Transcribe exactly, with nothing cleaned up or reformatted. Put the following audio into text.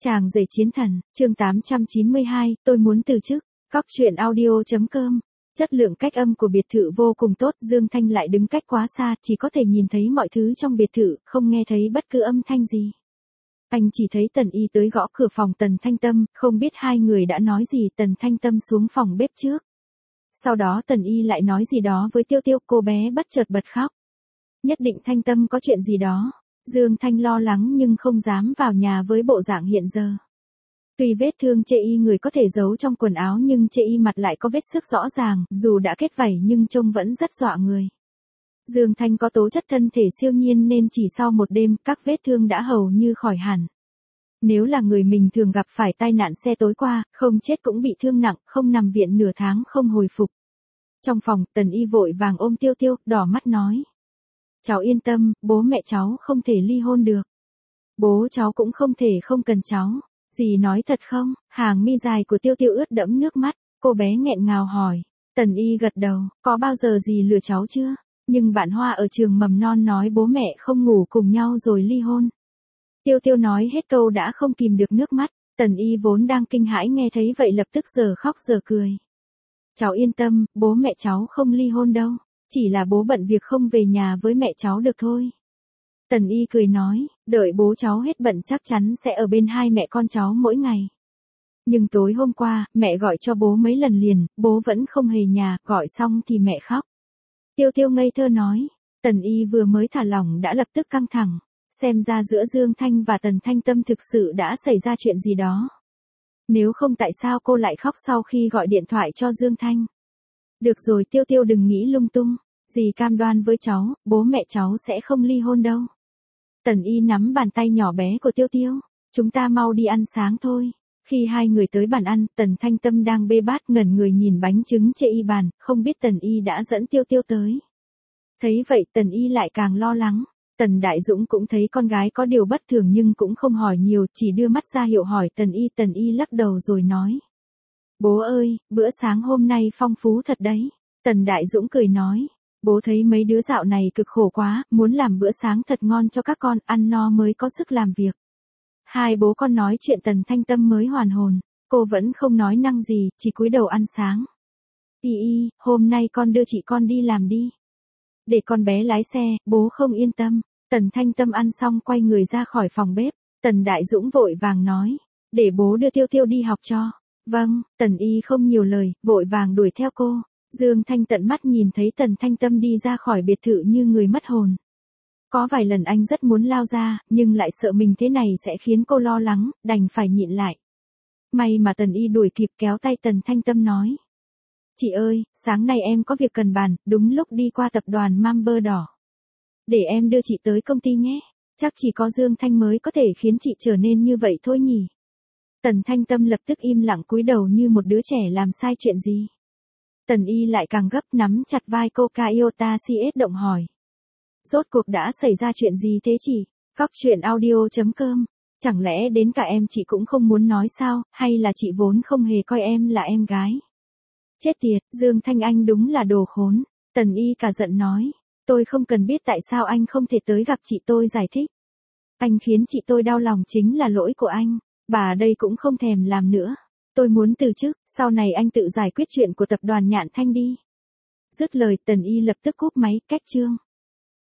Chàng rể chiến thần, chương tám trăm chín mươi hai, tôi muốn từ chức. Cóc truyện audio.com. Chất lượng cách âm của biệt thự vô cùng tốt, Dương Thanh lại đứng cách quá xa, chỉ có thể nhìn thấy mọi thứ trong biệt thự, không nghe thấy bất cứ âm thanh gì. Anh chỉ thấy Tần Y tới gõ cửa phòng Tần Thanh Tâm, không biết hai người đã nói gì. Tần Thanh Tâm xuống phòng bếp trước. Sau đó Tần Y lại nói gì đó với Tiêu Tiêu, cô bé bất chợt bật khóc. Nhất định Thanh Tâm có chuyện gì đó. Dương Thanh lo lắng nhưng không dám vào nhà với bộ dạng hiện giờ. Tuy vết thương chê y người có thể giấu trong quần áo nhưng chê y mặt lại có vết xước rõ ràng, dù đã kết vảy nhưng trông vẫn rất dọa người. Dương Thanh có tố chất thân thể siêu nhiên nên chỉ sau một đêm các vết thương đã hầu như khỏi hẳn. Nếu là người mình thường gặp phải tai nạn xe tối qua, không chết cũng bị thương nặng, không nằm viện nửa tháng không hồi phục. Trong phòng, Tần Y vội vàng ôm Tiêu Tiêu, đỏ mắt nói. Cháu yên tâm, bố mẹ cháu không thể ly hôn được. Bố cháu cũng không thể không cần cháu. Dì nói thật không? Hàng mi dài của Tiêu Tiêu ướt đẫm nước mắt, cô bé nghẹn ngào hỏi. Tần Y gật đầu, có bao giờ dì lừa cháu chưa? Nhưng bạn Hoa ở trường mầm non nói bố mẹ không ngủ cùng nhau rồi ly hôn. Tiêu Tiêu nói hết câu đã không kìm được nước mắt, Tần Y vốn đang kinh hãi nghe thấy vậy lập tức giờ khóc giờ cười. Cháu yên tâm, bố mẹ cháu không ly hôn đâu, chỉ là bố bận việc không về nhà với mẹ cháu được thôi. Tần Y cười nói, đợi bố cháu hết bận chắc chắn sẽ ở bên hai mẹ con cháu mỗi ngày. Nhưng tối hôm qua, mẹ gọi cho bố mấy lần liền, bố vẫn không hề nhà, gọi xong thì mẹ khóc. Tiêu Tiêu ngây thơ nói, Tần Y vừa mới thả lỏng đã lập tức căng thẳng, xem ra giữa Dương Thanh và Tần Thanh Tâm thực sự đã xảy ra chuyện gì đó. Nếu không tại sao cô lại khóc sau khi gọi điện thoại cho Dương Thanh? Được rồi Tiêu Tiêu đừng nghĩ lung tung, dì cam đoan với cháu, bố mẹ cháu sẽ không ly hôn đâu. Tần Y nắm bàn tay nhỏ bé của Tiêu Tiêu, chúng ta mau đi ăn sáng thôi. Khi hai người tới bàn ăn, Tần Thanh Tâm đang bê bát ngẩn người nhìn bánh trứng chê y bàn, không biết Tần Y đã dẫn Tiêu Tiêu tới. Thấy vậy Tần Y lại càng lo lắng. Tần Đại Dũng cũng thấy con gái có điều bất thường nhưng cũng không hỏi nhiều, chỉ đưa mắt ra hiệu hỏi Tần Y. Tần Y lắc đầu rồi nói. Bố ơi, bữa sáng hôm nay phong phú thật đấy. Tần Đại Dũng cười nói. Bố thấy mấy đứa dạo này cực khổ quá, muốn làm bữa sáng thật ngon cho các con, ăn no mới có sức làm việc. Hai bố con nói chuyện Tần Thanh Tâm mới hoàn hồn, cô vẫn không nói năng gì, chỉ cúi đầu ăn sáng. Y Y, hôm nay con đưa chị con đi làm đi. Để con bé lái xe, bố không yên tâm. Tần Thanh Tâm ăn xong quay người ra khỏi phòng bếp, Tần Đại Dũng vội vàng nói, để bố đưa Tiêu Tiêu đi học cho. Vâng, Tần Y không nhiều lời, vội vàng đuổi theo cô. Dương Thanh tận mắt nhìn thấy Tần Thanh Tâm đi ra khỏi biệt thự như người mất hồn. Có vài lần anh rất muốn lao ra, nhưng lại sợ mình thế này sẽ khiến cô lo lắng, đành phải nhịn lại. May mà Tần Y đuổi kịp kéo tay Tần Thanh Tâm nói. Chị ơi, sáng nay em có việc cần bàn, đúng lúc đi qua tập đoàn Mamber đỏ. Để em đưa chị tới công ty nhé, chắc chỉ có Dương Thanh mới có thể khiến chị trở nên như vậy thôi nhỉ. Tần Thanh Tâm lập tức im lặng cúi đầu như một đứa trẻ làm sai chuyện gì. Tần Y lại càng gấp nắm chặt vai cô Kaiota xê ét động hỏi. Rốt cuộc đã xảy ra chuyện gì thế chị? Cóc truyện audio.com. Chẳng lẽ đến cả em chị cũng không muốn nói sao, hay là chị vốn không hề coi em là em gái? Chết tiệt, Dương Thanh anh đúng là đồ khốn. Tần Y cả giận nói. Tôi không cần biết tại sao anh không thể tới gặp chị tôi giải thích. Anh khiến chị tôi đau lòng chính là lỗi của anh, bà đây cũng không thèm làm nữa. Tôi muốn từ chức, sau này anh tự giải quyết chuyện của tập đoàn Nhạn Thanh đi. Dứt lời Tần Y lập tức cúp máy, cách chương.